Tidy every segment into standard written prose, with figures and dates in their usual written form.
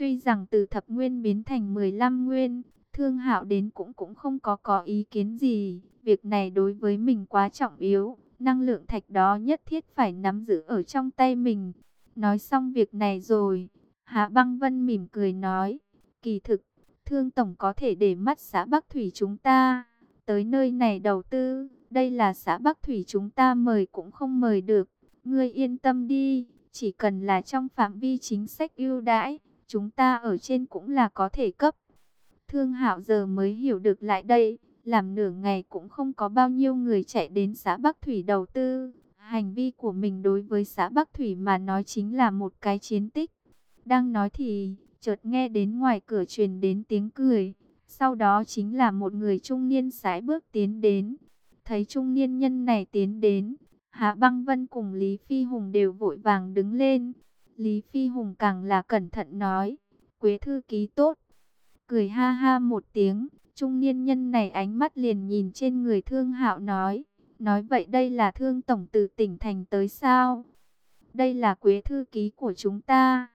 Tuy rằng từ thập nguyên biến thành 15 nguyên, Thương Hạo đến cũng không có ý kiến gì. Việc này đối với mình quá trọng yếu, năng lượng thạch đó nhất thiết phải nắm giữ ở trong tay mình. Nói xong việc này rồi, Hạ Băng Vân mỉm cười nói, kỳ thực, Thương Tổng có thể để mắt xã Bắc Thủy chúng ta tới nơi này đầu tư. Đây là xã Bắc Thủy chúng ta mời cũng không mời được. Ngươi yên tâm đi, chỉ cần là trong phạm vi chính sách ưu đãi, chúng ta ở trên cũng là có thể cấp. Thương Hạo giờ mới hiểu được lại đây, làm nửa ngày cũng không có bao nhiêu người chạy đến xã Bắc Thủy đầu tư. Hành vi của mình đối với xã Bắc Thủy mà nói chính là một cái chiến tích. Đang nói thì, chợt nghe đến ngoài cửa truyền đến tiếng cười. Sau đó chính là một người trung niên sải bước tiến đến. Thấy trung niên nhân này tiến đến, Hạ Băng Vân cùng Lý Phi Hùng đều vội vàng đứng lên. Lý Phi Hùng càng là cẩn thận nói, Quế thư ký tốt. Cười ha ha một tiếng, trung niên nhân này ánh mắt liền nhìn trên người Thương Hạo nói vậy đây là Thương Tổng từ tỉnh thành tới sao? Đây là Quế thư ký của chúng ta.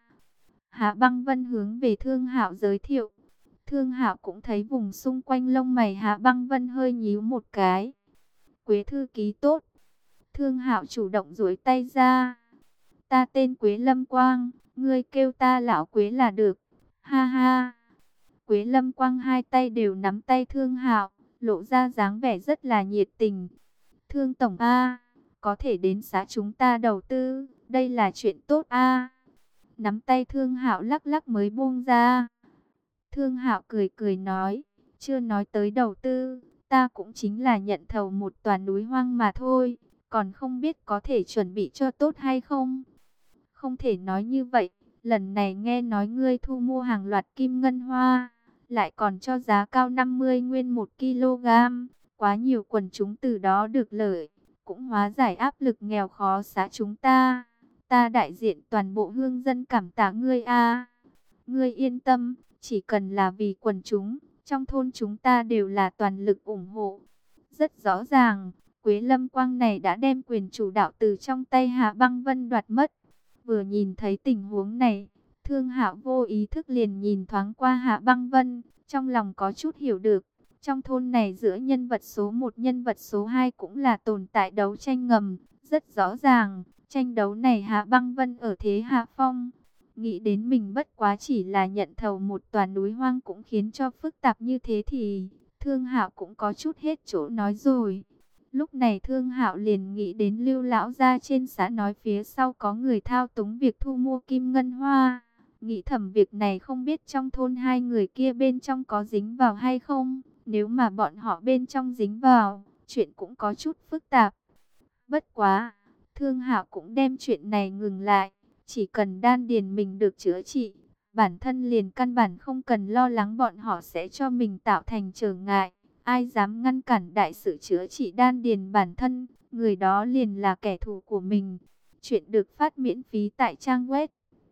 Hạ Băng Vân hướng về Thương Hạo giới thiệu. Thương Hạo cũng thấy vùng xung quanh lông mày Hạ Băng Vân hơi nhíu một cái. Quế thư ký tốt. Thương Hạo chủ động duỗi tay ra. Ta tên Quế Lâm Quang, ngươi kêu ta lão Quế là được. Ha ha. Quế Lâm Quang hai tay đều nắm tay Thương Hạo, lộ ra dáng vẻ rất là nhiệt tình. Thương Tổng A, có thể đến xã chúng ta đầu tư, đây là chuyện tốt A. Nắm tay Thương Hạo lắc lắc mới buông ra. Thương Hạo cười cười nói, chưa nói tới đầu tư, ta cũng chính là nhận thầu một tòa núi hoang mà thôi, còn không biết có thể chuẩn bị cho tốt hay không. Không thể nói như vậy, lần này nghe nói ngươi thu mua hàng loạt kim ngân hoa, lại còn cho giá cao 50 nguyên 1 kg, quá nhiều quần chúng từ đó được lợi, cũng hóa giải áp lực nghèo khó xã chúng ta. Ta đại diện toàn bộ hương dân cảm tạ ngươi a. Ngươi yên tâm, chỉ cần là vì quần chúng, trong thôn chúng ta đều là toàn lực ủng hộ. Rất rõ ràng, Quế Lâm Quang này đã đem quyền chủ đạo từ trong tay Hạ Băng Vân đoạt mất. Vừa nhìn thấy tình huống này, Thương Hạo vô ý thức liền nhìn thoáng qua Hạ Băng Vân, trong lòng có chút hiểu được. Trong thôn này giữa nhân vật số 1 nhân vật số 2 cũng là tồn tại đấu tranh ngầm, rất rõ ràng, tranh đấu này Hạ Băng Vân ở thế hạ phong. Nghĩ đến mình bất quá chỉ là nhận thầu một tòa núi hoang cũng khiến cho phức tạp như thế thì Thương Hạo cũng có chút hết chỗ nói rồi. Lúc này Thương Hạo liền nghĩ đến Lưu lão gia trên xã nói phía sau có người thao túng việc thu mua kim ngân hoa. Nghĩ thầm việc này không biết trong thôn hai người kia bên trong có dính vào hay không. Nếu mà bọn họ bên trong dính vào, chuyện cũng có chút phức tạp. Bất quá, Thương Hạo cũng đem chuyện này ngừng lại. Chỉ cần đan điền mình được chữa trị, bản thân liền căn bản không cần lo lắng bọn họ sẽ cho mình tạo thành trở ngại. Ai dám ngăn cản đại sự chữa trị đan điền bản thân, người đó liền là kẻ thù của mình. Chuyện được phát miễn phí tại trang web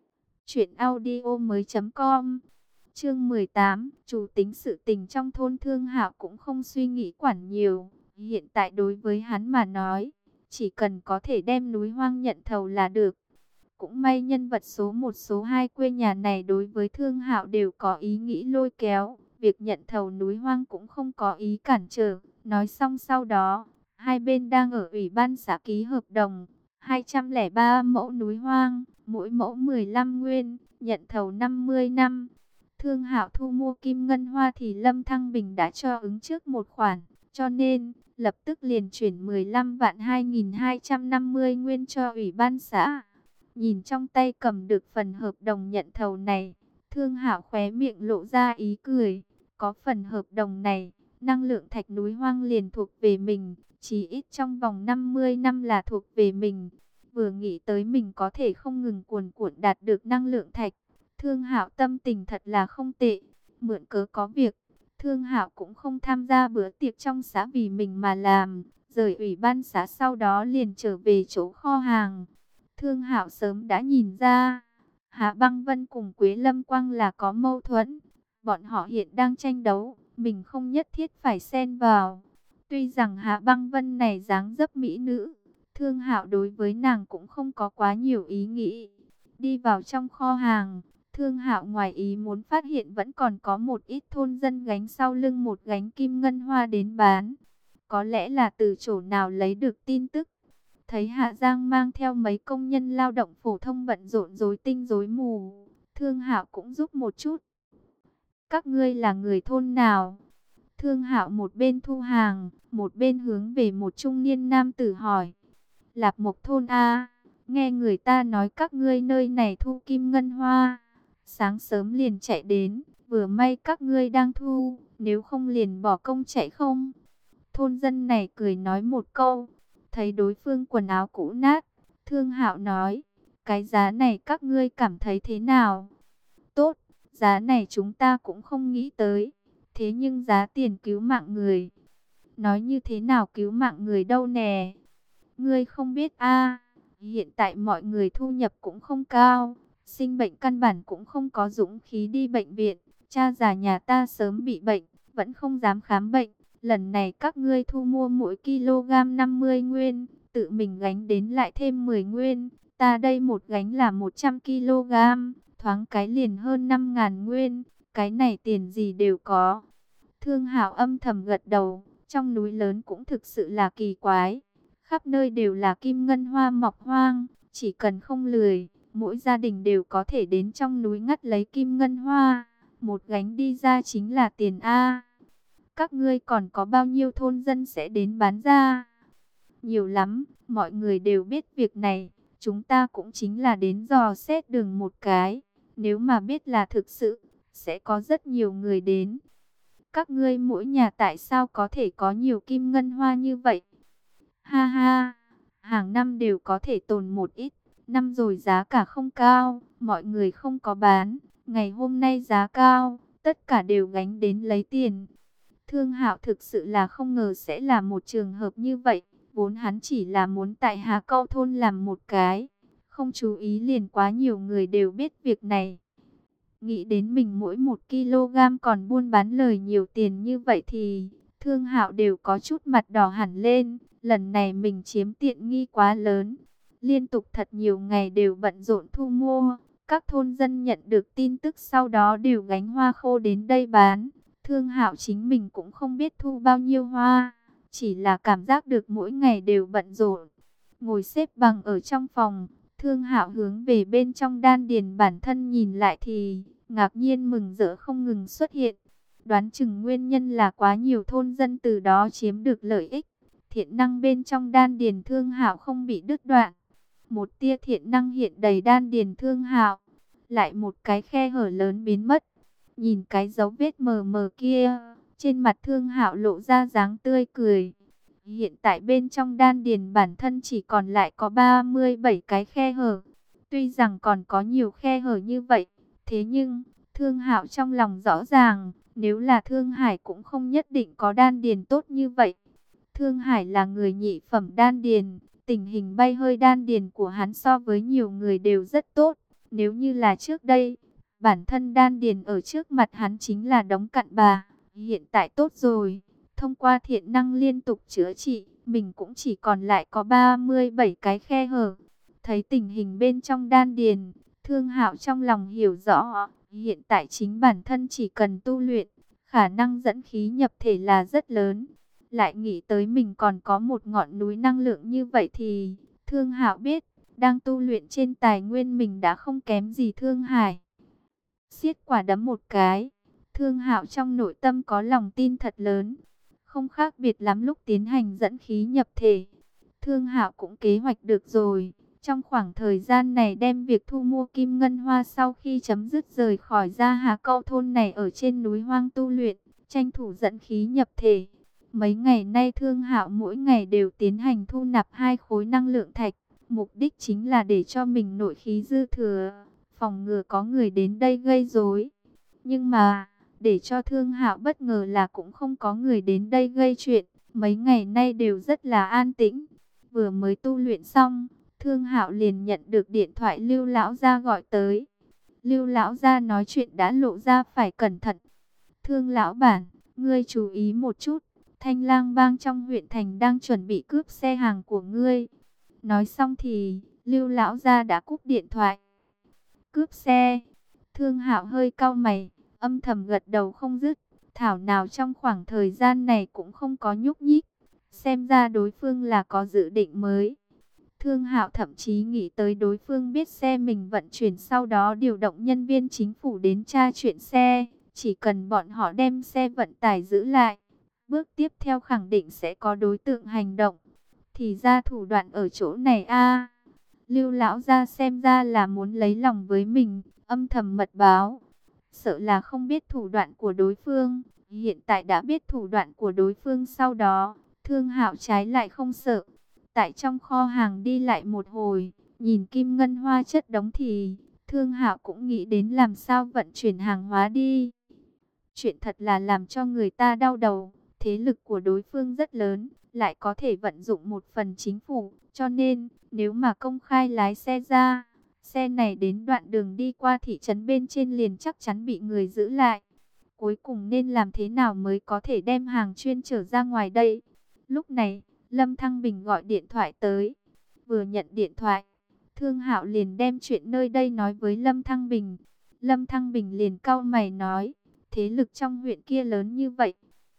truyệnaudiomoi.com. Chương 18, chủ tính sự tình trong thôn. Thương Hạo cũng không suy nghĩ quản nhiều, hiện tại đối với hắn mà nói, chỉ cần có thể đem núi hoang nhận thầu là được. Cũng may nhân vật số 1 số 2 quê nhà này đối với Thương Hạo đều có ý nghĩ lôi kéo, việc nhận thầu núi hoang cũng không có ý cản trở. Nói xong sau đó, hai bên đang ở ủy ban xã ký hợp đồng, 203 mẫu núi hoang, mỗi mẫu 15 nguyên, nhận thầu 50 năm. Thương Hạo thu mua kim ngân hoa thì Lâm Thăng Bình đã cho ứng trước một khoản, cho nên lập tức liền chuyển 15 vạn 2.250 nguyên cho ủy ban xã. Nhìn trong tay cầm được phần hợp đồng nhận thầu này, Thương Hạo khóe miệng lộ ra ý cười. Có phần hợp đồng này, năng lượng thạch núi hoang liền thuộc về mình, chỉ ít trong vòng 50 năm là thuộc về mình. Vừa nghĩ tới mình có thể không ngừng cuồn cuộn đạt được năng lượng thạch, Thương Hạo tâm tình thật là không tệ. Mượn cớ có việc, Thương Hạo cũng không tham gia bữa tiệc trong xã vì mình mà làm, rời ủy ban xã sau đó liền trở về chỗ kho hàng. Thương Hạo sớm đã nhìn ra, Hạ Băng Vân cùng Quế Lâm Quang là có mâu thuẫn. Bọn họ hiện đang tranh đấu, mình không nhất thiết phải xen vào. Tuy rằng Hạ Băng Vân này dáng dấp mỹ nữ, Thương Hạo đối với nàng cũng không có quá nhiều ý nghĩ. Đi vào trong kho hàng, Thương Hạo ngoài ý muốn phát hiện vẫn còn có một ít thôn dân gánh sau lưng một gánh kim ngân hoa đến bán. Có lẽ là từ chỗ nào lấy được tin tức. Thấy Hạ Giang mang theo mấy công nhân lao động phổ thông bận rộn rối tinh rối mù, Thương Hạo cũng giúp một chút. Các ngươi là người thôn nào? Thương Hạo một bên thu hàng, một bên hướng về một trung niên nam tử hỏi. Lạp Mộc thôn A, nghe người ta nói các ngươi nơi này thu kim ngân hoa. Sáng sớm liền chạy đến, vừa may các ngươi đang thu, nếu không liền bỏ công chạy không? Thôn dân này cười nói một câu, thấy đối phương quần áo cũ nát, Thương Hạo nói, cái giá này các ngươi cảm thấy thế nào? Tốt, giá này chúng ta cũng không nghĩ tới, thế nhưng giá tiền cứu mạng người. Nói như thế nào cứu mạng người đâu nè? Ngươi không biết a, hiện tại mọi người thu nhập cũng không cao, sinh bệnh căn bản cũng không có dũng khí đi bệnh viện. Cha già nhà ta sớm bị bệnh, vẫn không dám khám bệnh. Lần này các ngươi thu mua mỗi kg 50 nguyên, tự mình gánh đến lại thêm 10 nguyên. Ta đây một gánh là 100 kg, thoáng cái liền hơn 5.000 nguyên. Cái này tiền gì đều có. Thương Hạo âm thầm gật đầu, trong núi lớn cũng thực sự là kỳ quái. Khắp nơi đều là kim ngân hoa mọc hoang, chỉ cần không lười, mỗi gia đình đều có thể đến trong núi ngắt lấy kim ngân hoa. Một gánh đi ra chính là tiền A. Các ngươi còn có bao nhiêu thôn dân sẽ đến bán ra? Nhiều lắm, mọi người đều biết việc này. Chúng ta cũng chính là đến dò xét đường một cái. Nếu mà biết là thực sự, sẽ có rất nhiều người đến. Các ngươi mỗi nhà tại sao có thể có nhiều kim ngân hoa như vậy? Ha ha, hàng năm đều có thể tồn một ít. Năm rồi giá cả không cao, mọi người không có bán. Ngày hôm nay giá cao, tất cả đều gánh đến lấy tiền. Thương Hạo thực sự là không ngờ sẽ là một trường hợp như vậy. Vốn hắn chỉ là muốn tại Hà Câu thôn làm một cái. Không chú ý liền quá nhiều người đều biết việc này. Nghĩ đến mình mỗi 1 kg còn buôn bán lời nhiều tiền như vậy thì Thương Hạo đều có chút mặt đỏ hẳn lên. Lần này mình chiếm tiện nghi quá lớn. Liên tục thật nhiều ngày đều bận rộn thu mua. Các thôn dân nhận được tin tức sau đó đều gánh hoa khô đến đây bán. Thương Hạo chính mình cũng không biết thu bao nhiêu hoa. Chỉ là cảm giác được mỗi ngày đều bận rộn. Ngồi xếp bằng ở trong phòng, Thương Hạo hướng về bên trong đan điền bản thân nhìn lại thì ngạc nhiên mừng rỡ không ngừng xuất hiện. Đoán chừng nguyên nhân là quá nhiều thôn dân từ đó chiếm được lợi ích. Thiện năng bên trong đan điền Thương Hạo không bị đứt đoạn. Một tia thiện năng hiện đầy đan điền Thương Hạo, lại một cái khe hở lớn biến mất. Nhìn cái dấu vết mờ mờ kia, trên mặt Thương Hạo lộ ra dáng tươi cười. Hiện tại bên trong đan điền bản thân chỉ còn lại có 37 cái khe hở. Tuy rằng còn có nhiều khe hở như vậy, thế nhưng Thương Hạo trong lòng rõ ràng, nếu là Thương Hải cũng không nhất định có đan điền tốt như vậy. Thương Hải là người nhị phẩm đan điền, tình hình bay hơi đan điền của hắn so với nhiều người đều rất tốt. Nếu như là trước đây, bản thân đan điền ở trước mặt hắn chính là đống cặn bà. Hiện tại tốt rồi, thông qua thiện năng liên tục chữa trị, mình cũng chỉ còn lại có 37 cái khe hở. Thấy tình hình bên trong đan điền, Thương Hạo trong lòng hiểu rõ, hiện tại chính bản thân chỉ cần tu luyện, khả năng dẫn khí nhập thể là rất lớn. Lại nghĩ tới mình còn có một ngọn núi năng lượng như vậy thì Thương Hạo biết, đang tu luyện trên tài nguyên mình đã không kém gì Thương Hải. Siết quả đấm một cái, Thương Hạo trong nội tâm có lòng tin thật lớn, không khác biệt lắm lúc tiến hành dẫn khí nhập thể. Thương Hạo cũng kế hoạch được rồi, trong khoảng thời gian này đem việc thu mua kim ngân hoa sau khi chấm dứt rời khỏi Gia Hà Câu thôn này ở trên núi hoang tu luyện, tranh thủ dẫn khí nhập thể. Mấy ngày nay Thương Hạo mỗi ngày đều tiến hành thu nạp 2 khối năng lượng thạch, mục đích chính là để cho mình nội khí dư thừa, phòng ngừa có người đến đây gây rối. Nhưng mà, để cho Thương Hạo bất ngờ là cũng không có người đến đây gây chuyện, mấy ngày nay đều rất là an tĩnh. Vừa mới tu luyện xong, Thương Hạo liền nhận được điện thoại Lưu lão gia gọi tới. Lưu lão gia nói chuyện đã lộ ra phải cẩn thận. Thương lão bản, ngươi chú ý một chút, Thanh Lang bang trong huyện thành đang chuẩn bị cướp xe hàng của ngươi. Nói xong thì Lưu lão gia đã cúp điện thoại. Cướp xe? Thương Hạo hơi cau mày, âm thầm gật đầu không dứt. Thảo nào trong khoảng thời gian này cũng không có nhúc nhích. Xem ra đối phương là có dự định mới. Thương Hạo thậm chí nghĩ tới đối phương biết xe mình vận chuyển, sau đó điều động nhân viên chính phủ đến tra chuyện xe. Chỉ cần bọn họ đem xe vận tải giữ lại, bước tiếp theo khẳng định sẽ có đối tượng hành động. Thì ra thủ đoạn ở chỗ này a. Lưu lão gia xem ra là muốn lấy lòng với mình, âm thầm mật báo. Sợ là không biết thủ đoạn của đối phương, hiện tại đã biết thủ đoạn của đối phương, sau đó Thương Hạo trái lại không sợ. Tại trong kho hàng đi lại một hồi, nhìn kim ngân hoa chất đống thì Thương Hạo cũng nghĩ đến làm sao vận chuyển hàng hóa đi. Chuyện thật là làm cho người ta đau đầu. Thế lực của đối phương rất lớn, lại có thể vận dụng một phần chính phủ. Cho nên, nếu mà công khai lái xe ra, xe này đến đoạn đường đi qua thị trấn bên trên liền chắc chắn bị người giữ lại. Cuối cùng nên làm thế nào mới có thể đem hàng chuyên trở ra ngoài đây? Lúc này, Lâm Thăng Bình gọi điện thoại tới. Vừa nhận điện thoại, Thương Hạo liền đem chuyện nơi đây nói với Lâm Thăng Bình. Lâm Thăng Bình liền cau mày nói, thế lực trong huyện kia lớn như vậy,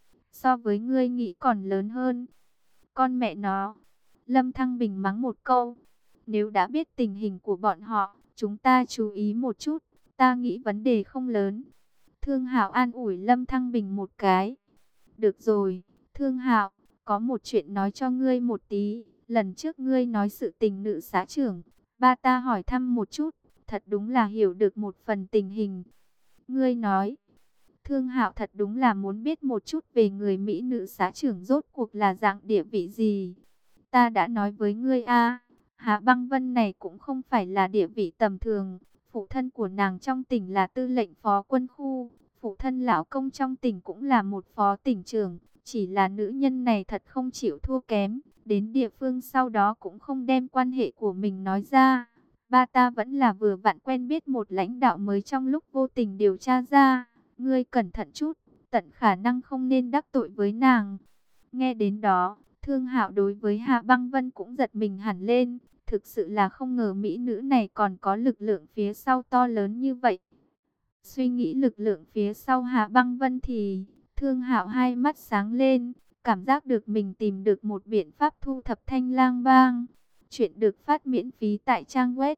so với ngươi nghĩ còn lớn hơn. Con mẹ nó, Lâm Thăng Bình mắng một câu. Nếu đã biết tình hình của bọn họ, chúng ta chú ý một chút, ta nghĩ vấn đề không lớn. Thương Hạo an ủi Lâm Thăng Bình một cái. Được rồi, Thương Hạo, có một chuyện nói cho ngươi một tí. Lần trước ngươi nói sự tình nữ xã trưởng, ba ta hỏi thăm một chút, thật đúng là hiểu được một phần tình hình. Ngươi nói, Thương Hạo thật đúng là muốn biết một chút về người Mỹ nữ xã trưởng rốt cuộc là dạng địa vị gì. Ta đã nói với ngươi a, Hạ Băng Vân này cũng không phải là địa vị tầm thường. Phụ thân của nàng trong tỉnh là tư lệnh phó quân khu, phụ thân lão công trong tỉnh cũng là một phó tỉnh trưởng. Chỉ là nữ nhân này thật không chịu thua kém, đến địa phương sau đó cũng không đem quan hệ của mình nói ra. Ba ta vẫn là vừa vặn quen biết một lãnh đạo mới trong lúc vô tình điều tra ra. Ngươi cẩn thận chút, tận khả năng không nên đắc tội với nàng. Nghe đến đó, Thương Hạo đối với Hạ Băng Vân cũng giật mình hẳn lên. Thực sự là không ngờ mỹ nữ này còn có lực lượng phía sau to lớn như vậy. Suy nghĩ lực lượng phía sau Hạ Băng Vân thì Thương Hạo hai mắt sáng lên, cảm giác được mình tìm được một biện pháp thu thập Thanh Lang Bang. Chuyện được phát miễn phí tại trang web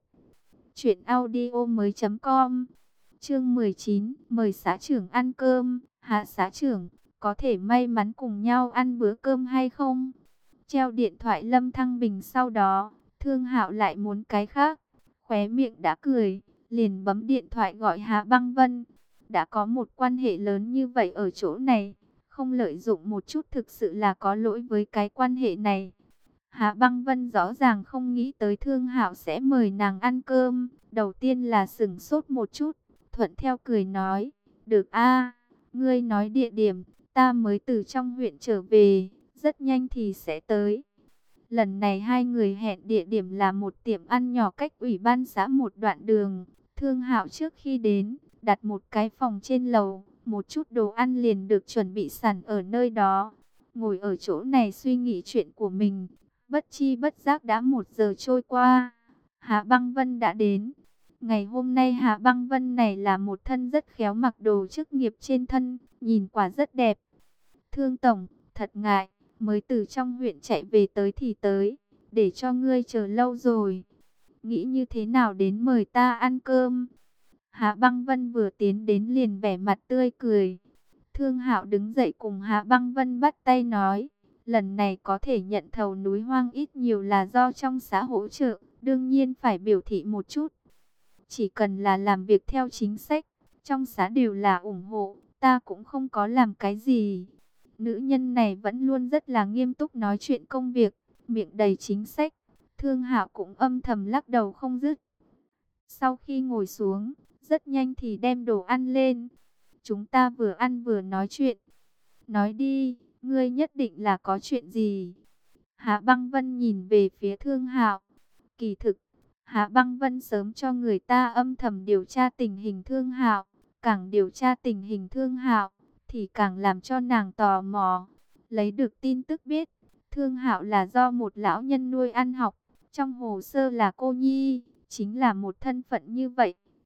truyệnaudiomoi.com. Chương 19, mời xã trưởng ăn cơm. Hạ xã trưởng, có thể may mắn cùng nhau ăn bữa cơm hay không? Treo điện thoại Lâm Thăng Bình sau đó, Thương Hạo lại muốn cái khác. Khóe miệng đã cười, liền bấm điện thoại gọi Hạ Băng Vân. Đã có một quan hệ lớn như vậy ở chỗ này, không lợi dụng một chút thực sự là có lỗi với cái quan hệ này. Hạ Băng Vân rõ ràng không nghĩ tới Thương Hạo sẽ mời nàng ăn cơm. Đầu tiên là sửng sốt một chút, thuận theo cười nói, được a, ngươi nói địa điểm, ta mới từ trong huyện trở về, rất nhanh thì sẽ tới. Lần này hai người hẹn địa điểm là một tiệm ăn nhỏ cách ủy ban xã một đoạn đường. Thương Hạo trước khi đến, đặt một cái phòng trên lầu, một chút đồ ăn liền được chuẩn bị sẵn ở nơi đó. Ngồi ở chỗ này suy nghĩ chuyện của mình, bất chi bất giác đã 1 giờ trôi qua. Hạ Băng Vân đã đến. Ngày hôm nay Hạ Băng Vân này là một thân rất khéo, mặc đồ chức nghiệp trên thân, nhìn quả rất đẹp. Thương tổng, thật ngại, mới từ trong huyện chạy về tới thì tới, để cho ngươi chờ lâu rồi. Nghĩ như thế nào đến mời ta ăn cơm? Hạ Băng Vân vừa tiến đến liền vẻ mặt tươi cười. Thương Hạo đứng dậy cùng Hạ Băng Vân bắt tay nói, lần này có thể nhận thầu núi hoang ít nhiều là do trong xã hỗ trợ, đương nhiên phải biểu thị một chút. Chỉ cần là làm việc theo chính sách, trong xã đều là ủng hộ, ta cũng không có làm cái gì. Nữ nhân này vẫn luôn rất là nghiêm túc nói chuyện công việc, miệng đầy chính sách. Thương Hạo cũng âm thầm lắc đầu không dứt. Sau khi ngồi xuống, rất nhanh thì đem đồ ăn lên. Chúng ta vừa ăn vừa nói chuyện. Nói đi, ngươi nhất định là có chuyện gì? Hạ Băng Vân nhìn về phía Thương Hạo. Kỳ thực, Hạ Băng Vân sớm cho người ta âm thầm điều tra tình hình Thương Hạo. Càng điều tra tình hình Thương Hạo, thì càng làm cho nàng tò mò. Lấy được tin tức biết, Thương Hạo là do một lão nhân nuôi ăn học. Trong hồ sơ là cô nhi, chính là một thân phận như vậy.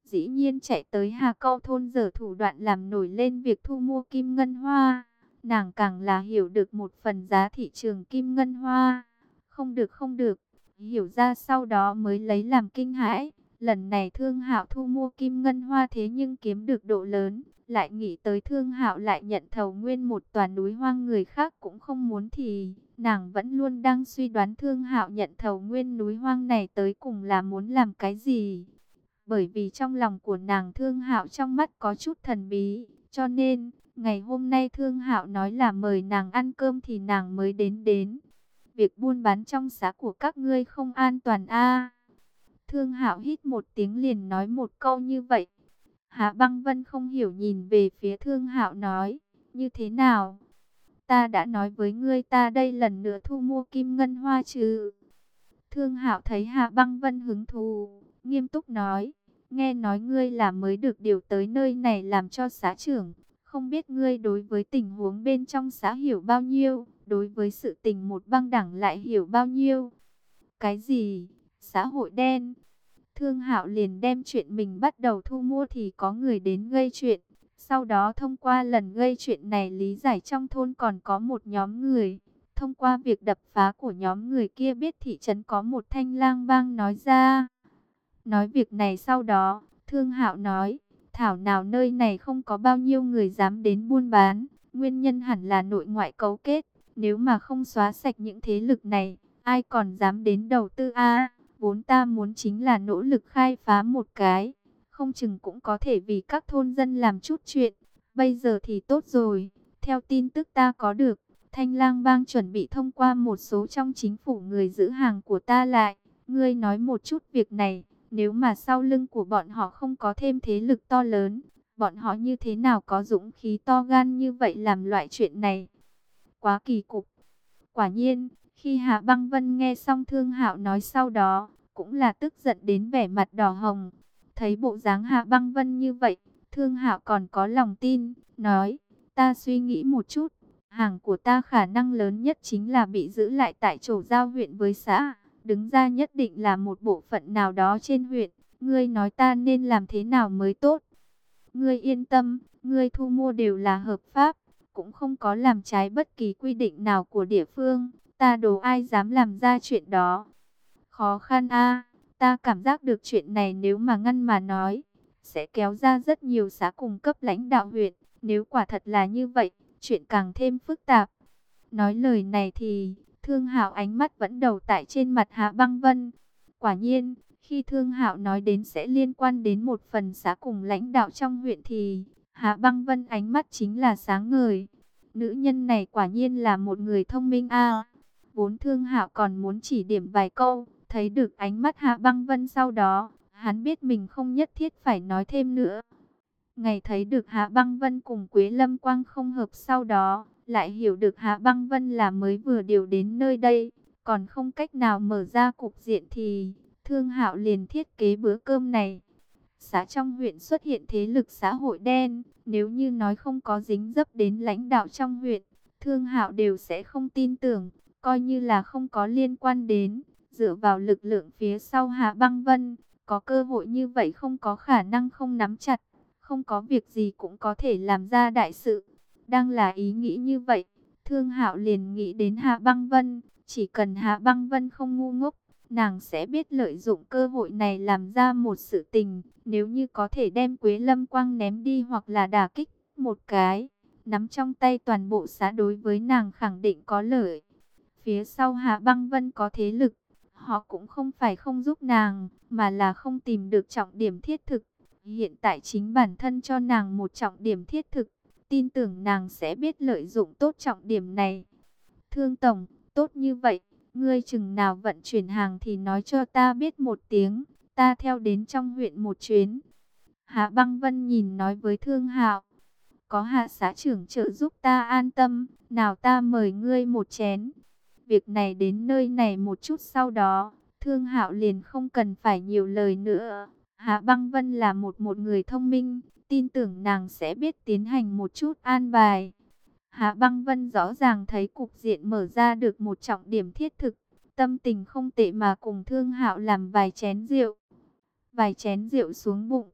dĩ nhiên chạy tới Hà Câu thôn giở thủ đoạn làm nổi lên việc thu mua kim ngân hoa. Nàng càng là hiểu được một phần giá thị trường kim ngân hoa. Không được không được, hiểu ra sau đó mới lấy làm kinh hãi. Lần này Thương Hạo thu mua kim ngân hoa thế nhưng kiếm được độ lớn. Lại nghĩ tới Thương Hạo lại nhận thầu nguyên một tòa núi hoang người khác cũng không muốn thì nàng vẫn luôn đang suy đoán Thương Hạo nhận thầu nguyên núi hoang này tới cùng là muốn làm cái gì. Bởi vì trong lòng của nàng Thương Hạo trong mắt có chút thần bí, cho nên ngày hôm nay Thương Hạo nói là mời nàng ăn cơm thì nàng mới đến. Việc buôn bán trong xã của các ngươi không an toàn a. Thương Hạo hít một tiếng liền nói một câu như vậy. Hạ Băng Vân không hiểu nhìn về phía Thương Hạo nói, như thế nào? Ta đã nói với ngươi ta đây lần nữa thu mua kim ngân hoa chứ? Thương Hạo thấy Hạ Băng Vân hứng thú, nghiêm túc nói, nghe nói ngươi là mới được điều tới nơi này làm cho xã trưởng, không biết ngươi đối với tình huống bên trong xã hiểu bao nhiêu, đối với sự tình một băng đảng lại hiểu bao nhiêu? Cái gì? Xã hội đen? Thương Hạo liền đem chuyện mình bắt đầu thu mua thì có người đến gây chuyện. Sau đó thông qua lần gây chuyện này lý giải trong thôn còn có một nhóm người. Thông qua việc đập phá của nhóm người kia biết thị trấn có một thanh lang bang nói ra. Nói việc này sau đó, Thương Hạo nói, thảo nào nơi này không có bao nhiêu người dám đến buôn bán. Nguyên nhân hẳn là nội ngoại cấu kết. Nếu mà không xóa sạch những thế lực này, ai còn dám đến đầu tư a? Vốn ta muốn chính là nỗ lực khai phá một cái, không chừng cũng có thể vì các thôn dân làm chút chuyện. Bây giờ thì tốt rồi, theo tin tức ta có được, Thanh Lang Bang chuẩn bị thông qua một số trong chính phủ người giữ hàng của ta lại. Ngươi nói một chút việc này, nếu mà sau lưng của bọn họ không có thêm thế lực to lớn, bọn họ như thế nào có dũng khí to gan như vậy làm loại chuyện này? Quá kỳ cục. Quả nhiên, khi Hạ Băng Vân nghe xong Thương Hạo nói sau đó, cũng là tức giận đến vẻ mặt đỏ hồng. Thấy bộ dáng Hạ Băng Vân như vậy, Thương Hạo còn có lòng tin, nói, ta suy nghĩ một chút, hàng của ta khả năng lớn nhất chính là bị giữ lại tại chỗ giao huyện với xã, đứng ra nhất định là một bộ phận nào đó trên huyện, ngươi nói ta nên làm thế nào mới tốt? Ngươi yên tâm, ngươi thu mua đều là hợp pháp, cũng không có làm trái bất kỳ quy định nào của địa phương, ta đố ai dám làm ra chuyện đó. Khó khăn a, ta cảm giác được chuyện này nếu mà ngăn mà nói, sẽ kéo ra rất nhiều xã cùng cấp lãnh đạo huyện, nếu quả thật là như vậy, chuyện càng thêm phức tạp. Nói lời này thì, Thương Hạo ánh mắt vẫn đầu tại trên mặt Hạ Băng Vân. Quả nhiên, khi Thương Hạo nói đến sẽ liên quan đến một phần xã cùng lãnh đạo trong huyện thì, Hạ Băng Vân ánh mắt chính là sáng ngời. Nữ nhân này quả nhiên là một người thông minh a. Vốn Thương Hạo còn muốn chỉ điểm vài câu, thấy được ánh mắt Hạ Băng Vân sau đó, hắn biết mình không nhất thiết phải nói thêm nữa. Ngày thấy được Hạ Băng Vân cùng Quế Lâm Quang không hợp sau đó, lại hiểu được Hạ Băng Vân là mới vừa điều đến nơi đây, còn không cách nào mở ra cục diện thì Thương Hạo liền thiết kế bữa cơm này. Xã trong huyện xuất hiện thế lực xã hội đen, nếu như nói không có dính dấp đến lãnh đạo trong huyện, Thương Hạo đều sẽ không tin tưởng, coi như là không có liên quan đến, dựa vào lực lượng phía sau Hạ Băng Vân, có cơ hội như vậy không có khả năng không nắm chặt, không có việc gì cũng có thể làm ra đại sự. Đang là ý nghĩ như vậy, Thương Hạo liền nghĩ đến Hạ Băng Vân, chỉ cần Hạ Băng Vân không ngu ngốc, nàng sẽ biết lợi dụng cơ hội này làm ra một sự tình. Nếu như có thể đem Quế Lâm Quang ném đi hoặc là đả kích một cái, nắm trong tay toàn bộ xã đối với nàng khẳng định có lợi. Phía sau Hạ Băng Vân có thế lực, họ cũng không phải không giúp nàng, mà là không tìm được trọng điểm thiết thực. Hiện tại chính bản thân cho nàng một trọng điểm thiết thực, tin tưởng nàng sẽ biết lợi dụng tốt trọng điểm này. Thương Tổng, tốt như vậy, ngươi chừng nào vận chuyển hàng thì nói cho ta biết một tiếng, ta theo đến trong huyện một chuyến. Hạ Băng Vân nhìn nói với Thương Hạo, có Hạ xã trưởng trợ giúp ta an tâm, nào ta mời ngươi một chén. Việc này đến nơi này một chút sau đó, Thương Hạo liền không cần phải nhiều lời nữa. Hạ Băng Vân là một người thông minh, tin tưởng nàng sẽ biết tiến hành một chút an bài. Hạ Băng Vân rõ ràng thấy cục diện mở ra được một trọng điểm thiết thực, tâm tình không tệ mà cùng Thương Hạo làm vài chén rượu. Vài chén rượu xuống bụng,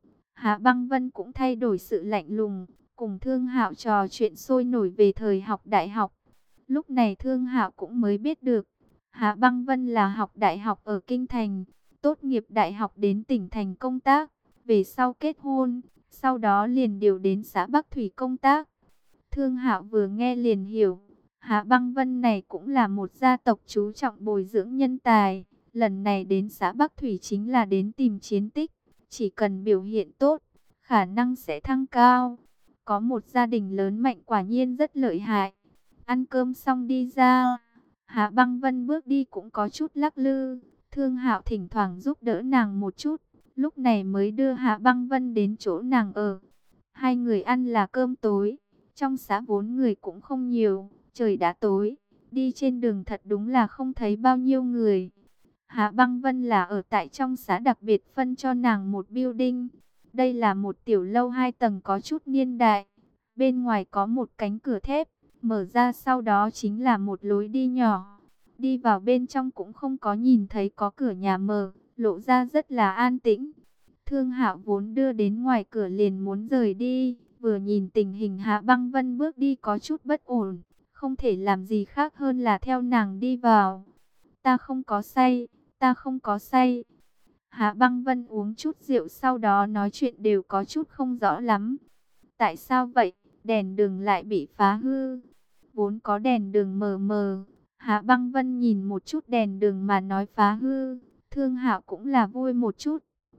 Hạ Băng Vân cũng thay đổi sự lạnh lùng, cùng Thương Hạo trò chuyện sôi nổi về thời học đại học. Lúc này Thương Hạo cũng mới biết được, Hạ Băng Vân là học đại học ở Kinh Thành, tốt nghiệp đại học đến tỉnh thành công tác, về sau kết hôn, sau đó liền điều đến xã Bắc Thủy công tác. Thương Hạo vừa nghe liền hiểu, Hạ Băng Vân này cũng là một gia tộc chú trọng bồi dưỡng nhân tài, lần này đến xã Bắc Thủy chính là đến tìm chiến tích, chỉ cần biểu hiện tốt, khả năng sẽ thăng cao. Có một gia đình lớn mạnh quả nhiên rất lợi hại. Ăn cơm xong đi ra, Hạ Băng Vân bước đi cũng có chút lắc lư. Thương Hạo thỉnh thoảng giúp đỡ nàng một chút, lúc này mới đưa Hạ Băng Vân đến chỗ nàng ở. Hai người ăn là cơm tối. Trong xã vốn người cũng không nhiều, trời đã tối, đi trên đường thật đúng là không thấy bao nhiêu người. Hạ Băng Vân là ở tại trong xã đặc biệt phân cho nàng một building. Đây là một tiểu lâu 2 tầng có chút niên đại. Bên ngoài có một cánh cửa thép, mở ra sau đó chính là một lối đi nhỏ. Đi vào bên trong cũng không có nhìn thấy có cửa nhà mở, lộ ra rất là an tĩnh. Thương Hạo vốn đưa đến ngoài cửa liền muốn rời đi, vừa nhìn tình hình Hạ Băng Vân bước đi có chút bất ổn, không thể làm gì khác hơn là theo nàng đi vào. Ta không có say, ta không có say. Hạ Băng Vân uống chút rượu sau đó nói chuyện đều có chút không rõ lắm. Tại sao vậy? Đèn đường lại bị phá hư. Vốn có đèn đường mờ mờ. Hạ Băng Vân nhìn một chút đèn đường mà nói phá hư. Thương Hạo cũng là vui một chút.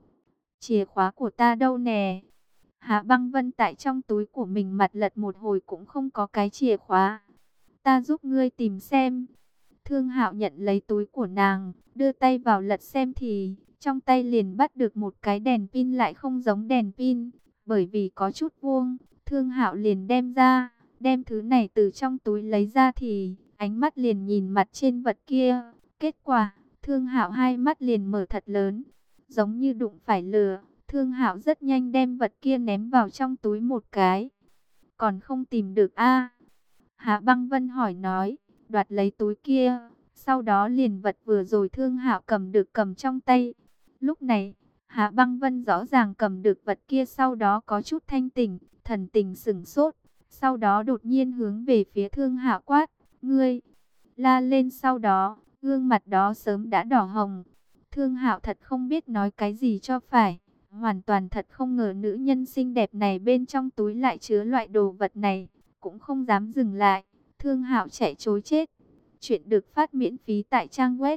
Chìa khóa của ta đâu nè? Hạ Băng Vân tại trong túi của mình mặt lật một hồi cũng không có cái chìa khóa. Ta giúp ngươi tìm xem. Thương Hạo nhận lấy túi của nàng, đưa tay vào lật xem thì trong tay liền bắt được một cái đèn pin lại không giống đèn pin, bởi vì có chút vuông. Thương Hạo liền đem ra, đem thứ này từ trong túi lấy ra thì ánh mắt liền nhìn mặt trên vật kia. Kết quả, Thương Hạo hai mắt liền mở thật lớn, giống như đụng phải lửa. Thương Hạo rất nhanh đem vật kia ném vào trong túi một cái. Còn không tìm được a? Hạ Băng Vân hỏi nói, đoạt lấy túi kia, sau đó liền vật vừa rồi Thương Hạo cầm được cầm trong tay. Lúc này, Hạ Băng Vân rõ ràng cầm được vật kia sau đó có chút thanh tỉnh, thần tình sửng sốt, sau đó đột nhiên hướng về phía Thương Hạo quát, ngươi, la lên sau đó, gương mặt đó sớm đã đỏ hồng. Thương Hạo thật không biết nói cái gì cho phải, hoàn toàn thật không ngờ nữ nhân xinh đẹp này bên trong túi lại chứa loại đồ vật này, cũng không dám dừng lại. Thương Hạo chạy trối chết. Chuyện được phát miễn phí tại trang web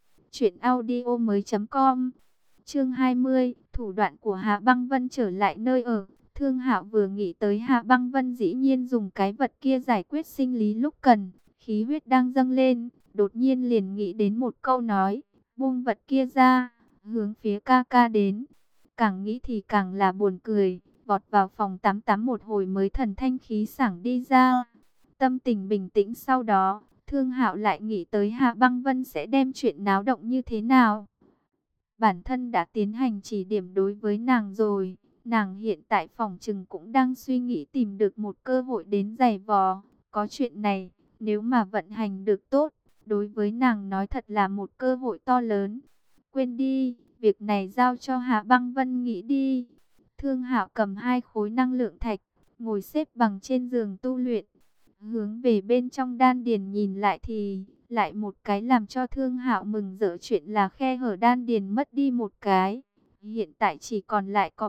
truyệnaudiomoi.com. Chương 20, thủ đoạn của Hạ Băng Vân trở lại nơi ở. Thương Hạo vừa nghĩ tới Hạ Băng Vân dĩ nhiên dùng cái vật kia giải quyết sinh lý lúc cần, khí huyết đang dâng lên, đột nhiên liền nghĩ đến một câu nói, buông vật kia ra, hướng phía ca ca đến. Càng nghĩ thì càng là buồn cười, vọt vào phòng tắm một hồi mới thần thanh khí sảng đi ra. Tâm tình bình tĩnh sau đó, Thương Hạo lại nghĩ tới Hạ Băng Vân sẽ đem chuyện náo động như thế nào. Bản thân đã tiến hành chỉ điểm đối với nàng rồi, nàng hiện tại phòng trừng cũng đang suy nghĩ tìm được một cơ hội đến giày vò. Có chuyện này, nếu mà vận hành được tốt, đối với nàng nói thật là một cơ hội to lớn. Quên đi, việc này giao cho Hạ Băng Vân nghĩ đi. Thương Hạo cầm 2 khối năng lượng thạch, ngồi xếp bằng trên giường tu luyện. Hướng về bên trong đan điền nhìn lại thì lại một cái làm cho Thương Hạo mừng rỡ chuyện là khe hở đan điền mất đi một cái. Hiện tại chỉ còn lại có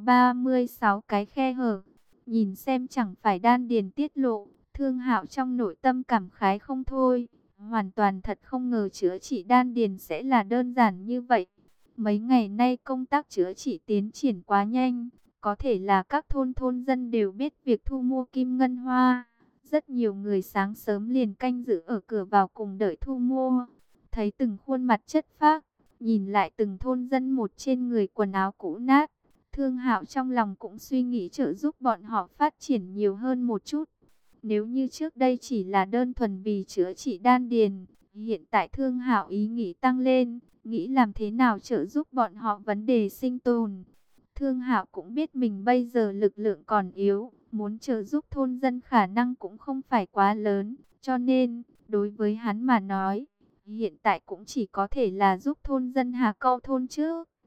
36 cái khe hở. Nhìn xem chẳng phải đan điền tiết lộ, Thương Hạo trong nội tâm cảm khái không thôi. Hoàn toàn thật không ngờ chữa trị đan điền sẽ là đơn giản như vậy. Mấy ngày nay công tác chữa trị tiến triển quá nhanh. Có thể là các thôn dân đều biết việc thu mua kim ngân hoa. Rất nhiều người sáng sớm liền canh giữ ở cửa vào cùng đợi thu mua. Thấy từng khuôn mặt chất phác, nhìn lại từng thôn dân một trên người quần áo cũ nát. Thương Hạo trong lòng cũng suy nghĩ trợ giúp bọn họ phát triển nhiều hơn một chút. Nếu như trước đây chỉ là đơn thuần vì chữa trị đan điền, hiện tại Thương Hạo ý nghĩ tăng lên, nghĩ làm thế nào trợ giúp bọn họ vấn đề sinh tồn. Thương Hạo cũng biết mình bây giờ lực lượng còn yếu, muốn trợ giúp thôn dân khả năng cũng không phải quá lớn, cho nên, đối với hắn mà nói, hiện tại cũng chỉ có thể là giúp thôn dân Hà Câu thôn trước.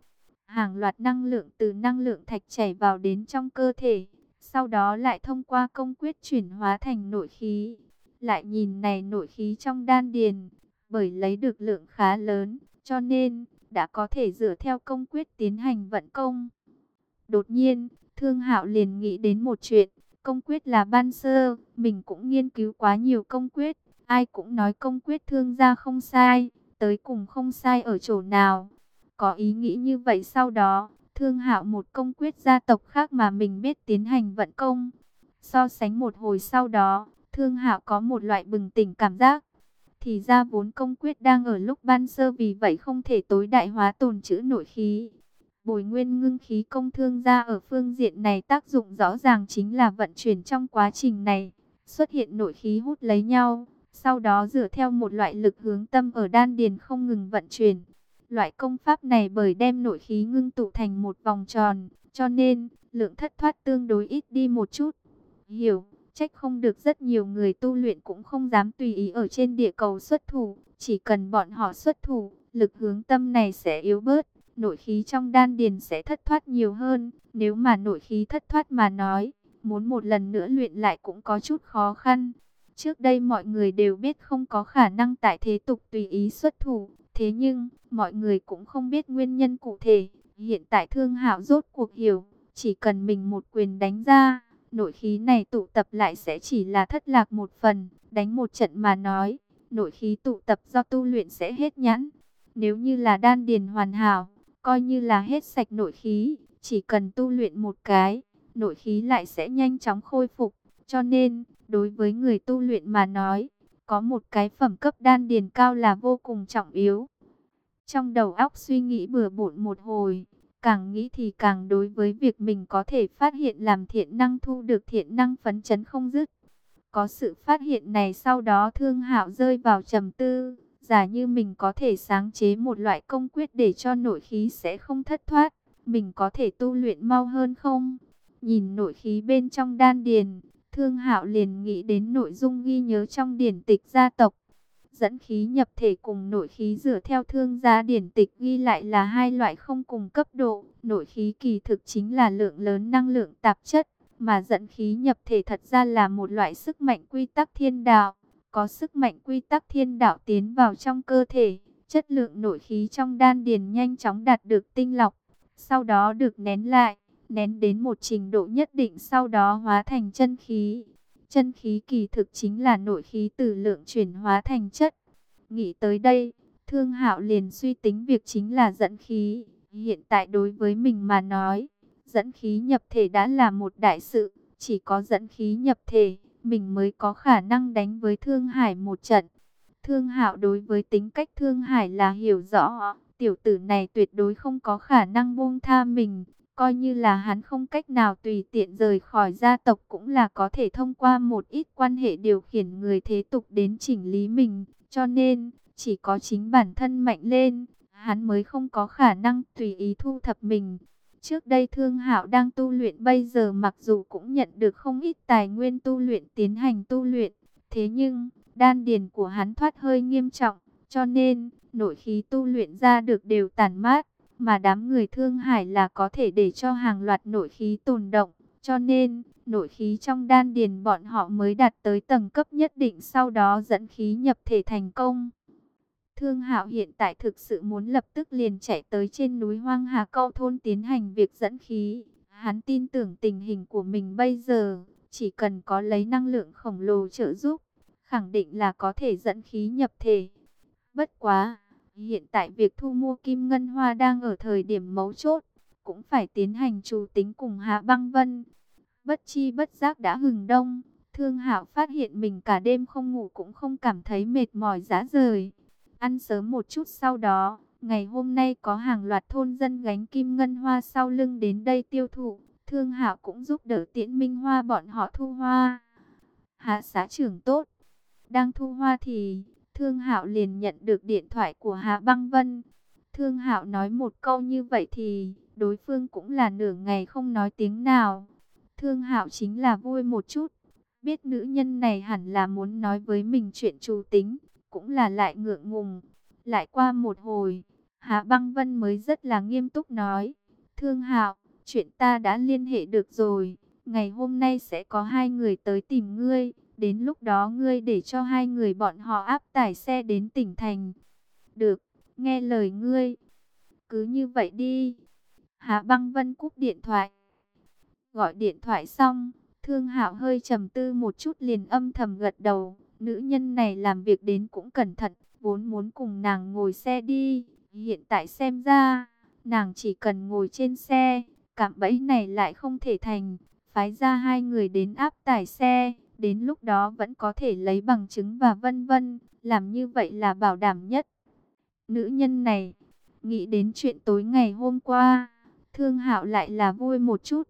hàng loạt năng lượng từ năng lượng thạch chảy vào đến trong cơ thể, sau đó lại thông qua công quyết chuyển hóa thành nội khí. Lại nhìn này nội khí trong đan điền, bởi lấy được lượng khá lớn, cho nên đã có thể dựa theo công quyết tiến hành vận công. Đột nhiên, Thương Hạo liền nghĩ đến một chuyện, công quyết là ban sơ, mình cũng nghiên cứu quá nhiều công quyết, ai cũng nói công quyết Thương gia không sai, tới cùng không sai ở chỗ nào. Có ý nghĩ như vậy sau đó, Thương Hạo một công quyết gia tộc khác mà mình biết tiến hành vận công. So sánh một hồi sau đó, Thương Hạo có một loại bừng tỉnh cảm giác. Thì ra vốn công quyết đang ở lúc ban sơ, vì vậy không thể tối đại hóa tồn trữ nội khí. Bồi nguyên ngưng khí công Thương gia ở phương diện này tác dụng rõ ràng chính là vận chuyển trong quá trình này, xuất hiện nội khí hút lấy nhau, sau đó dựa theo một loại lực hướng tâm ở đan điền không ngừng vận chuyển. Loại công pháp này bởi đem nội khí ngưng tụ thành một vòng tròn, cho nên lượng thất thoát tương đối ít đi một chút. Hiểu, trách không được rất nhiều người tu luyện cũng không dám tùy ý ở trên địa cầu xuất thủ, chỉ cần bọn họ xuất thủ, lực hướng tâm này sẽ yếu bớt, nội khí trong đan điền sẽ thất thoát nhiều hơn. Nếu mà nội khí thất thoát mà nói, muốn một lần nữa luyện lại cũng có chút khó khăn. Trước đây mọi người đều biết không có khả năng tại thế tục tùy ý xuất thủ, thế nhưng mọi người cũng không biết nguyên nhân cụ thể. Hiện tại Thương Hạo rốt cuộc hiểu, chỉ cần mình một quyền đánh ra, nội khí này tụ tập lại sẽ chỉ là thất lạc một phần. Đánh một trận mà nói, nội khí tụ tập do tu luyện sẽ hết nhãn. Nếu như là đan điền hoàn hảo, coi như là hết sạch nội khí, chỉ cần tu luyện một cái, nội khí lại sẽ nhanh chóng khôi phục. Cho nên, đối với người tu luyện mà nói, có một cái phẩm cấp đan điền cao là vô cùng trọng yếu. Trong đầu óc suy nghĩ bừa bộn một hồi, càng nghĩ thì càng đối với việc mình có thể phát hiện làm thiện năng thu được thiện năng phấn chấn không dứt. Có sự phát hiện này sau đó Thương Hạo rơi vào trầm tư, giả như mình có thể sáng chế một loại công quyết để cho nội khí sẽ không thất thoát, mình có thể tu luyện mau hơn không? Nhìn nội khí bên trong đan điền, Thương Hạo liền nghĩ đến nội dung ghi nhớ trong điển tịch gia tộc. Dẫn khí nhập thể cùng nội khí dựa theo Thương gia điển tịch ghi lại là hai loại không cùng cấp độ. Nội khí kỳ thực chính là lượng lớn năng lượng tạp chất, mà dẫn khí nhập thể thật ra là một loại sức mạnh quy tắc thiên đạo. Có sức mạnh quy tắc thiên đạo tiến vào trong cơ thể, chất lượng nội khí trong đan điền nhanh chóng đạt được tinh lọc, sau đó được nén lại, nén đến một trình độ nhất định sau đó hóa thành chân khí. Chân khí kỳ thực chính là nội khí từ lượng chuyển hóa thành chất. Nghĩ tới đây, Thương Hạo liền suy tính việc chính là dẫn khí. Hiện tại đối với mình mà nói, dẫn khí nhập thể đã là một đại sự. Chỉ có dẫn khí nhập thể, mình mới có khả năng đánh với Thương Hải một trận. Thương Hạo đối với tính cách Thương Hải là hiểu rõ. Tiểu tử này tuyệt đối không có khả năng buông tha mình. Coi như là hắn không cách nào tùy tiện rời khỏi gia tộc, cũng là có thể thông qua một ít quan hệ điều khiển người thế tục đến chỉnh lý mình. Cho nên, chỉ có chính bản thân mạnh lên, hắn mới không có khả năng tùy ý thu thập mình. Trước đây Thương Hạo đang tu luyện, bây giờ mặc dù cũng nhận được không ít tài nguyên tu luyện tiến hành tu luyện. Thế nhưng, đan điền của hắn thoát hơi nghiêm trọng, cho nên, nội khí tu luyện ra được đều tản mát. Mà đám người Thương Hải là có thể để cho hàng loạt nội khí tồn động, cho nên nội khí trong đan điền bọn họ mới đạt tới tầng cấp nhất định, sau đó dẫn khí nhập thể thành công. Thương Hạo hiện tại thực sự muốn lập tức liền chạy tới trên núi Hoang Hà Câu thôn tiến hành việc dẫn khí. Hắn tin tưởng tình hình của mình bây giờ, chỉ cần có lấy năng lượng khổng lồ trợ giúp, khẳng định là có thể dẫn khí nhập thể. Bất quá, hiện tại việc thu mua kim ngân hoa đang ở thời điểm mấu chốt, cũng phải tiến hành trù tính cùng Hạ Băng Vân. Bất chi bất giác đã hừng đông, Thương Hạo phát hiện mình cả đêm không ngủ cũng không cảm thấy mệt mỏi rã rời. Ăn sớm một chút sau đó, ngày hôm nay có hàng loạt thôn dân gánh kim ngân hoa sau lưng đến đây tiêu thụ. Thương Hạo cũng giúp đỡ Tiễn Minh Hoa bọn họ thu hoa. Hạ xã trưởng tốt. Đang thu hoa thì Thương Hạo liền nhận được điện thoại của Hạ Băng Vân. Thương Hạo nói một câu như vậy thì đối phương cũng là nửa ngày không nói tiếng nào. Thương Hạo chính là vui một chút, biết nữ nhân này hẳn là muốn nói với mình chuyện trù tính, cũng là lại ngượng ngùng. Lại qua một hồi, Hạ Băng Vân mới rất là nghiêm túc nói, Thương Hạo, chuyện ta đã liên hệ được rồi. Ngày hôm nay sẽ có 2 người tới tìm ngươi. Đến lúc đó ngươi để cho 2 người bọn họ áp tải xe đến tỉnh thành. Được, nghe lời ngươi. Cứ như vậy đi. Hạ Băng Vân cúp điện thoại. Gọi điện thoại xong, Thương Hạo hơi trầm tư một chút liền âm thầm gật đầu. Nữ nhân này làm việc đến cũng cẩn thận, vốn muốn cùng nàng ngồi xe đi. Hiện tại xem ra, nàng chỉ cần ngồi trên xe, cạm bẫy này lại không thể thành. Phái ra 2 người đến áp tải xe, đến lúc đó vẫn có thể lấy bằng chứng và vân vân. Làm như vậy là bảo đảm nhất. Nữ nhân này, nghĩ đến chuyện tối ngày hôm qua, Thương Hạo lại là vui một chút.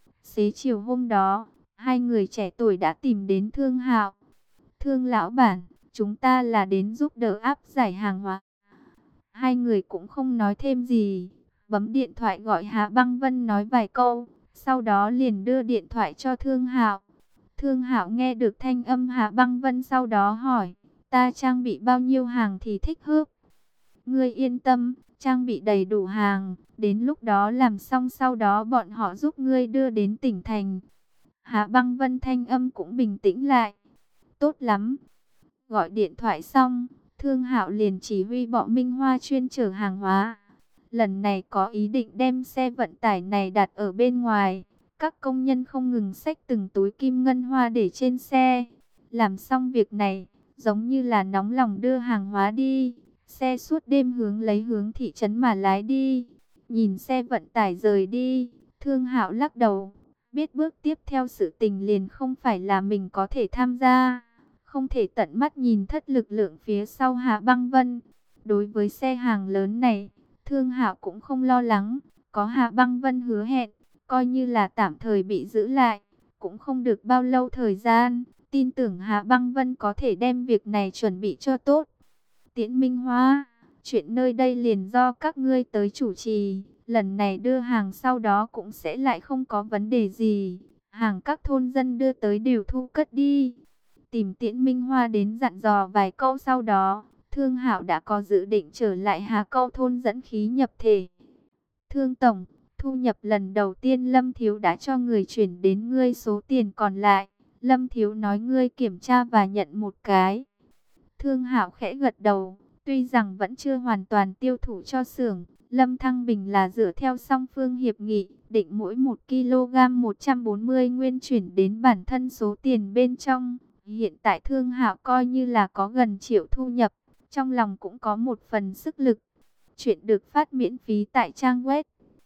Xế chiều hôm đó, 2 người trẻ tuổi đã tìm đến Thương Hạo. Thương lão bản, chúng ta là đến giúp đỡ áp giải hàng hóa. 2 người cũng không nói thêm gì, bấm điện thoại gọi Hạ Băng Vân nói vài câu, sau đó liền đưa điện thoại cho Thương Hạo. Thương Hạo nghe được thanh âm Hạ Băng Vân sau đó hỏi, ta trang bị bao nhiêu hàng thì thích hợp? Ngươi yên tâm, trang bị đầy đủ hàng, đến lúc đó làm xong sau đó bọn họ giúp ngươi đưa đến tỉnh thành. Hạ Băng Vân thanh âm cũng bình tĩnh lại. Tốt lắm. Gọi điện thoại xong, Thương Hạo liền chỉ huy bọn Minh Hoa chuyên chở hàng hóa. Lần này có ý định đem xe vận tải này đặt ở bên ngoài. Các công nhân không ngừng xách từng túi kim ngân hoa để trên xe. Làm xong việc này, giống như là nóng lòng đưa hàng hóa đi. Xe suốt đêm hướng thị trấn mà lái đi. Nhìn xe vận tải rời đi, Thương Hạo lắc đầu. Biết bước tiếp theo sự tình liền không phải là mình có thể tham gia. Không thể tận mắt nhìn thất lực lượng phía sau Hạ Băng Vân. Đối với xe hàng lớn này, Thương Hạo cũng không lo lắng. Có Hạ Băng Vân hứa hẹn, coi như là tạm thời bị giữ lại. Cũng không được bao lâu thời gian. Tin tưởng Hạ Băng Vân có thể đem việc này chuẩn bị cho tốt. Tiễn Minh Hoa, chuyện nơi đây liền do các ngươi tới chủ trì. Lần này đưa hàng sau đó cũng sẽ lại không có vấn đề gì. Hàng các thôn dân đưa tới đều thu cất đi. Tìm Tiễn Minh Hoa đến dặn dò vài câu sau đó, Thương Hạo đã có dự định trở lại Hà Câu thôn dẫn khí nhập thể. Thương Tổng, thu nhập lần đầu tiên Lâm Thiếu đã cho người chuyển đến ngươi số tiền còn lại. Lâm Thiếu nói ngươi kiểm tra và nhận một cái. Thương Hạo khẽ gật đầu, tuy rằng vẫn chưa hoàn toàn tiêu thụ cho xưởng, Lâm Thăng Bình là dựa theo song phương hiệp nghị, định mỗi 1 kg 140 nguyên chuyển đến bản thân số tiền bên trong. Hiện tại Thương Hạo coi như là có gần triệu thu nhập, trong lòng cũng có một phần sức lực. Chuyện được phát miễn phí tại trang web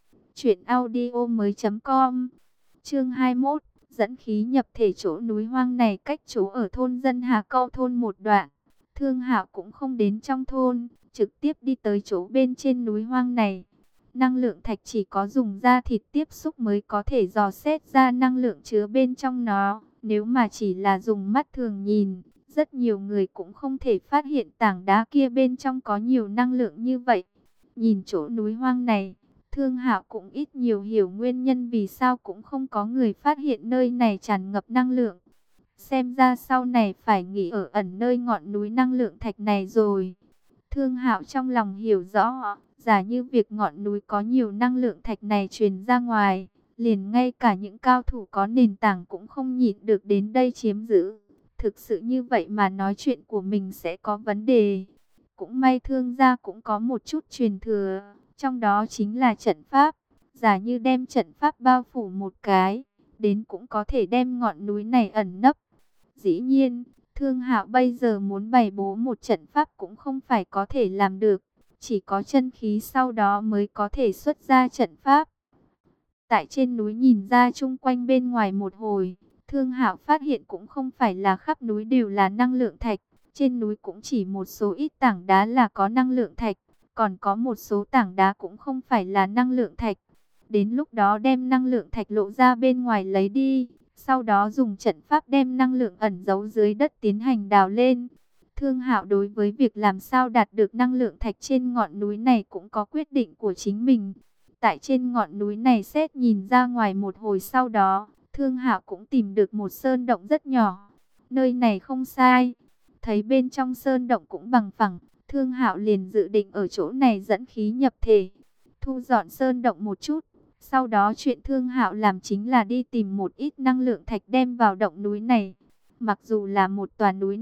truyệnaudiomoi.com. Chương 21, dẫn khí nhập thể. Chỗ núi hoang này cách chỗ ở thôn dân Hà Câu thôn một đoạn. Thương Hạo cũng không đến trong thôn, trực tiếp đi tới chỗ bên trên núi hoang này. Năng lượng thạch chỉ có dùng da thịt tiếp xúc mới có thể dò xét ra năng lượng chứa bên trong nó. Nếu mà chỉ là dùng mắt thường nhìn, rất nhiều người cũng không thể phát hiện tảng đá kia bên trong có nhiều năng lượng như vậy. Nhìn chỗ núi hoang này, Thương Hạo cũng ít nhiều hiểu nguyên nhân vì sao cũng không có người phát hiện nơi này tràn ngập năng lượng. Xem ra sau này phải nghỉ ở ẩn nơi ngọn núi năng lượng thạch này rồi. Thương Hạo trong lòng hiểu rõ, giả như việc ngọn núi có nhiều năng lượng thạch này truyền ra ngoài, liền ngay cả những cao thủ có nền tảng cũng không nhịn được đến đây chiếm giữ. Thực sự như vậy mà nói chuyện của mình sẽ có vấn đề. Cũng may Thương gia cũng có một chút truyền thừa, trong đó chính là trận pháp. Giả như đem trận pháp bao phủ một cái, đến cũng có thể đem ngọn núi này ẩn nấp. Dĩ nhiên, Thương Hạo bây giờ muốn bày bố một trận pháp cũng không phải có thể làm được. Chỉ có chân khí sau đó mới có thể xuất ra trận pháp. Tại trên núi nhìn ra chung quanh bên ngoài một hồi, Thương Hạo phát hiện cũng không phải là khắp núi đều là năng lượng thạch. Trên núi cũng chỉ một số ít tảng đá là có năng lượng thạch, còn có một số tảng đá cũng không phải là năng lượng thạch. Đến lúc đó đem năng lượng thạch lộ ra bên ngoài lấy đi, sau đó dùng trận pháp đem năng lượng ẩn giấu dưới đất tiến hành đào lên. Thương Hạo đối với việc làm sao đạt được năng lượng thạch trên ngọn núi này cũng có quyết định của chính mình. Tại trên ngọn núi này xét nhìn ra ngoài một hồi sau đó, Thương Hạo cũng tìm được một sơn động rất nhỏ. Nơi này không sai. Thấy bên trong sơn động cũng bằng phẳng, Thương Hạo liền dự định ở chỗ này dẫn khí nhập thể. Thu dọn sơn động một chút, Sau đó chuyện Thương Hạo làm chính là đi tìm một ít năng lượng thạch đem vào động núi này. Mặc dù là một tòa núi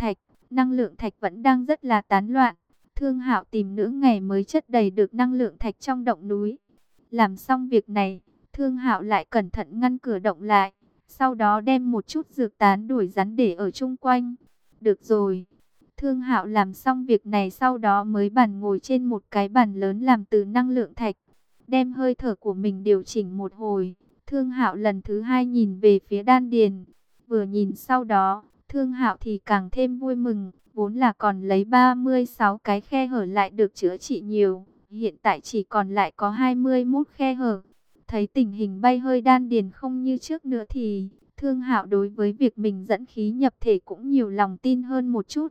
năng lượng thạch vẫn đang rất là tán loạn. Thương Hạo tìm nửa ngày mới chất đầy được năng lượng thạch trong động núi. Làm xong việc này, Thương Hạo lại cẩn thận ngăn cửa động lại, sau đó đem một chút dược tán đuổi rắn để ở chung quanh. Được rồi. Thương Hạo làm xong việc này sau đó mới bàn ngồi trên một cái bàn lớn làm từ năng lượng thạch, đem hơi thở của mình điều chỉnh một hồi. Thương Hạo lần thứ hai nhìn về phía đan điền, vừa nhìn sau đó, Thương Hạo thì càng thêm vui mừng, vốn là còn lấy 36 cái khe hở lại được chữa trị nhiều, hiện tại chỉ còn lại có 21 khe hở. Thấy tình hình bay hơi đan điền không như trước nữa thì Thương Hạo đối với việc mình dẫn khí nhập thể cũng nhiều lòng tin hơn một chút.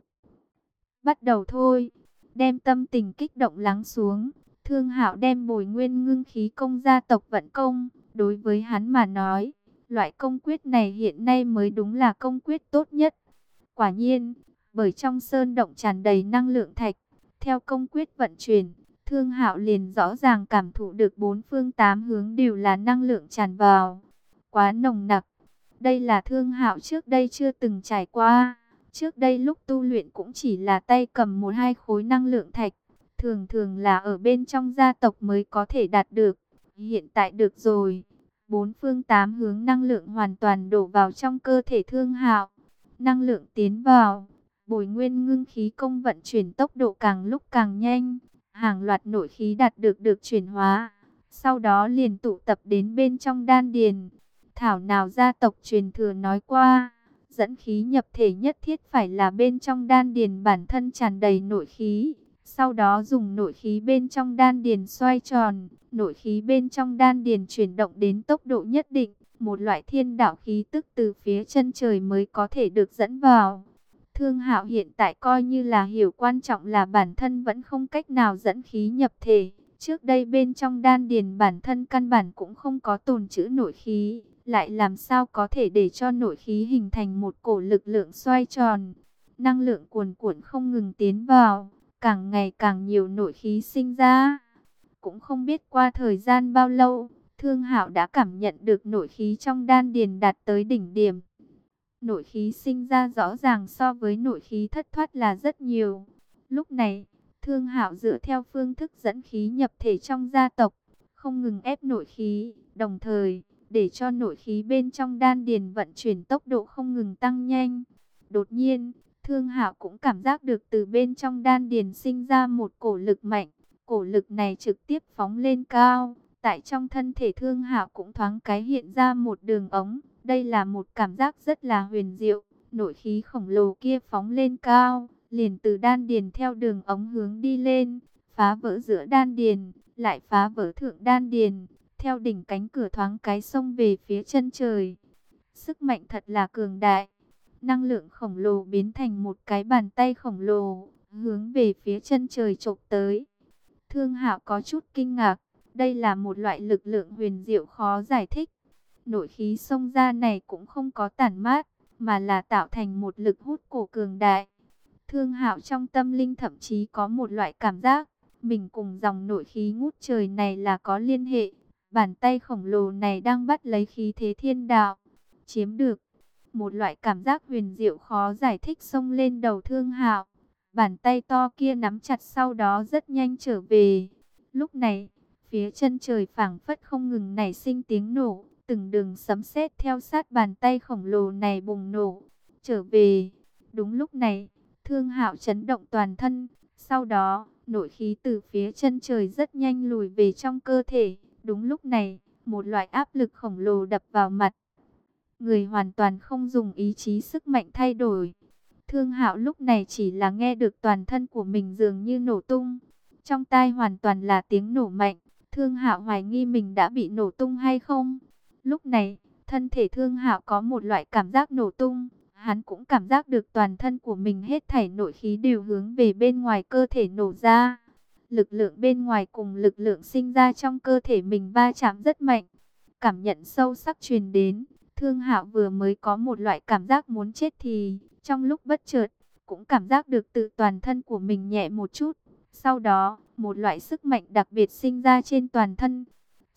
Bắt đầu thôi. Đem tâm tình kích động lắng xuống, Thương Hạo đem Bồi Nguyên Ngưng Khí Công gia tộc vận công. Đối với hắn mà nói, loại công quyết này hiện nay mới đúng là công quyết tốt nhất. Quả nhiên, bởi trong sơn động tràn đầy năng lượng thạch, theo công quyết vận chuyển, Thương Hạo liền rõ ràng cảm thụ được bốn phương tám hướng đều là năng lượng tràn vào. Quá nồng nặc. Đây là Thương Hạo trước đây chưa từng trải qua. Trước đây lúc tu luyện cũng chỉ là tay cầm một hai khối năng lượng thạch, thường thường là ở bên trong gia tộc mới có thể đạt được. Hiện tại được rồi, bốn phương tám hướng năng lượng hoàn toàn đổ vào trong cơ thể Thương Hạo. Năng lượng tiến vào, Bồi Nguyên Ngưng Khí Công vận chuyển tốc độ càng lúc càng nhanh, hàng loạt nội khí đạt được chuyển hóa, sau đó liền tụ tập đến bên trong đan điền. Thảo nào gia tộc truyền thừa nói qua, dẫn khí nhập thể nhất thiết phải là bên trong đan điền bản thân tràn đầy nội khí, sau đó dùng nội khí bên trong đan điền xoay tròn, nội khí bên trong đan điền chuyển động đến tốc độ nhất định, một loại thiên đạo khí tức từ phía chân trời mới có thể được dẫn vào. Thương Hạo hiện tại coi như là hiểu quan trọng là bản thân vẫn không cách nào dẫn khí nhập thể. Trước đây bên trong đan điền bản thân căn bản cũng không có tồn trữ nội khí, lại làm sao có thể để cho nội khí hình thành một cổ lực lượng xoay tròn. Năng lượng cuồn cuộn không ngừng tiến vào, càng ngày càng nhiều nội khí sinh ra. Cũng không biết qua thời gian bao lâu, Thương Hạo đã cảm nhận được nội khí trong đan điền đạt tới đỉnh điểm. Nội khí sinh ra rõ ràng so với nội khí thất thoát là rất nhiều. Lúc này, Thương Hạo dựa theo phương thức dẫn khí nhập thể trong gia tộc, không ngừng ép nội khí, đồng thời để cho nội khí bên trong đan điền vận chuyển tốc độ không ngừng tăng nhanh. Đột nhiên, Thương Hạo cũng cảm giác được từ bên trong đan điền sinh ra một cổ lực mạnh, cổ lực này trực tiếp phóng lên cao. Tại trong thân thể Thương Hạo cũng thoáng cái hiện ra một đường ống. Đây là một cảm giác rất là huyền diệu. Nội khí khổng lồ kia phóng lên cao, liền từ đan điền theo đường ống hướng đi lên, phá vỡ giữa đan điền, lại phá vỡ thượng đan điền, theo đỉnh cánh cửa thoáng cái xông về phía chân trời. Sức mạnh thật là cường đại. Năng lượng khổng lồ biến thành một cái bàn tay khổng lồ, hướng về phía chân trời chộp tới. Thương Hạo có chút kinh ngạc, đây là một loại lực lượng huyền diệu khó giải thích. Nội khí xông ra này cũng không có tản mát, mà là tạo thành một lực hút cổ cường đại. Thương Hạo trong tâm linh thậm chí có một loại cảm giác, mình cùng dòng nội khí ngút trời này là có liên hệ. Bàn tay khổng lồ này đang bắt lấy khí thế thiên đạo, chiếm được. Một loại cảm giác huyền diệu khó giải thích xông lên đầu Thương Hạo. Bàn tay to kia nắm chặt sau đó rất nhanh trở về. Lúc này, phía chân trời phảng phất không ngừng nảy sinh tiếng nổ. Từng đường sấm sét theo sát bàn tay khổng lồ này bùng nổ, trở về. Đúng lúc này, Thương Hạo chấn động toàn thân. Sau đó, nội khí từ phía chân trời rất nhanh lùi về trong cơ thể. Đúng lúc này, một loại áp lực khổng lồ đập vào mặt. Người hoàn toàn không dùng ý chí sức mạnh thay đổi. Thương Hạo lúc này chỉ là nghe được toàn thân của mình dường như nổ tung. Trong tai hoàn toàn là tiếng nổ mạnh. Thương Hạo hoài nghi mình đã bị nổ tung hay không. Lúc này, thân thể Thương Hạo có một loại cảm giác nổ tung. Hắn cũng cảm giác được toàn thân của mình hết thảy nội khí đều hướng về bên ngoài cơ thể nổ ra. Lực lượng bên ngoài cùng lực lượng sinh ra trong cơ thể mình va chạm rất mạnh. Cảm nhận sâu sắc truyền đến. Thương Hạo vừa mới có một loại cảm giác muốn chết thì, trong lúc bất chợt, cũng cảm giác được tự toàn thân của mình nhẹ một chút. Sau đó, một loại sức mạnh đặc biệt sinh ra trên toàn thân.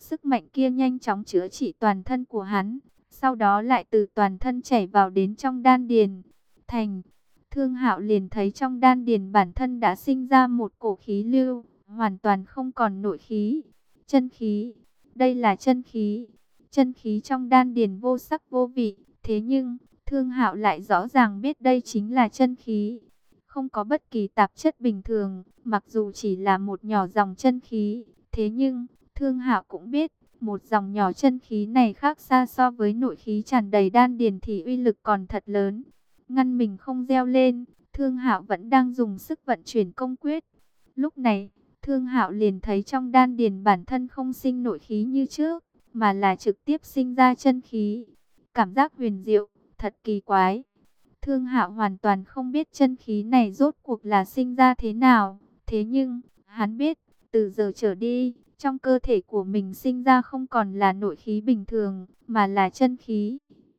Sức mạnh kia nhanh chóng chữa trị toàn thân của hắn, sau đó lại từ toàn thân chảy vào đến trong đan điền. Thành, Thương Hạo liền thấy trong đan điền bản thân đã sinh ra một cổ khí lưu, hoàn toàn không còn nội khí, chân khí. Đây là chân khí. Chân khí trong đan điền vô sắc vô vị, thế nhưng Thương Hạo lại rõ ràng biết đây chính là chân khí, không có bất kỳ tạp chất bình thường, mặc dù chỉ là một nhỏ dòng chân khí, thế nhưng Thương Hạo cũng biết, một dòng nhỏ chân khí này khác xa so với nội khí tràn đầy đan điền thì uy lực còn thật lớn. Ngăn mình không reo lên, Thương Hạo vẫn đang dùng sức vận chuyển công quyết. Lúc này, Thương Hạo liền thấy trong đan điền bản thân không sinh nội khí như trước, mà là trực tiếp sinh ra chân khí. Cảm giác huyền diệu, thật kỳ quái. Thương Hạo hoàn toàn không biết chân khí này rốt cuộc là sinh ra thế nào, thế nhưng hắn biết, từ giờ trở đi, trong cơ thể của mình sinh ra không còn là nội khí bình thường, mà là chân khí.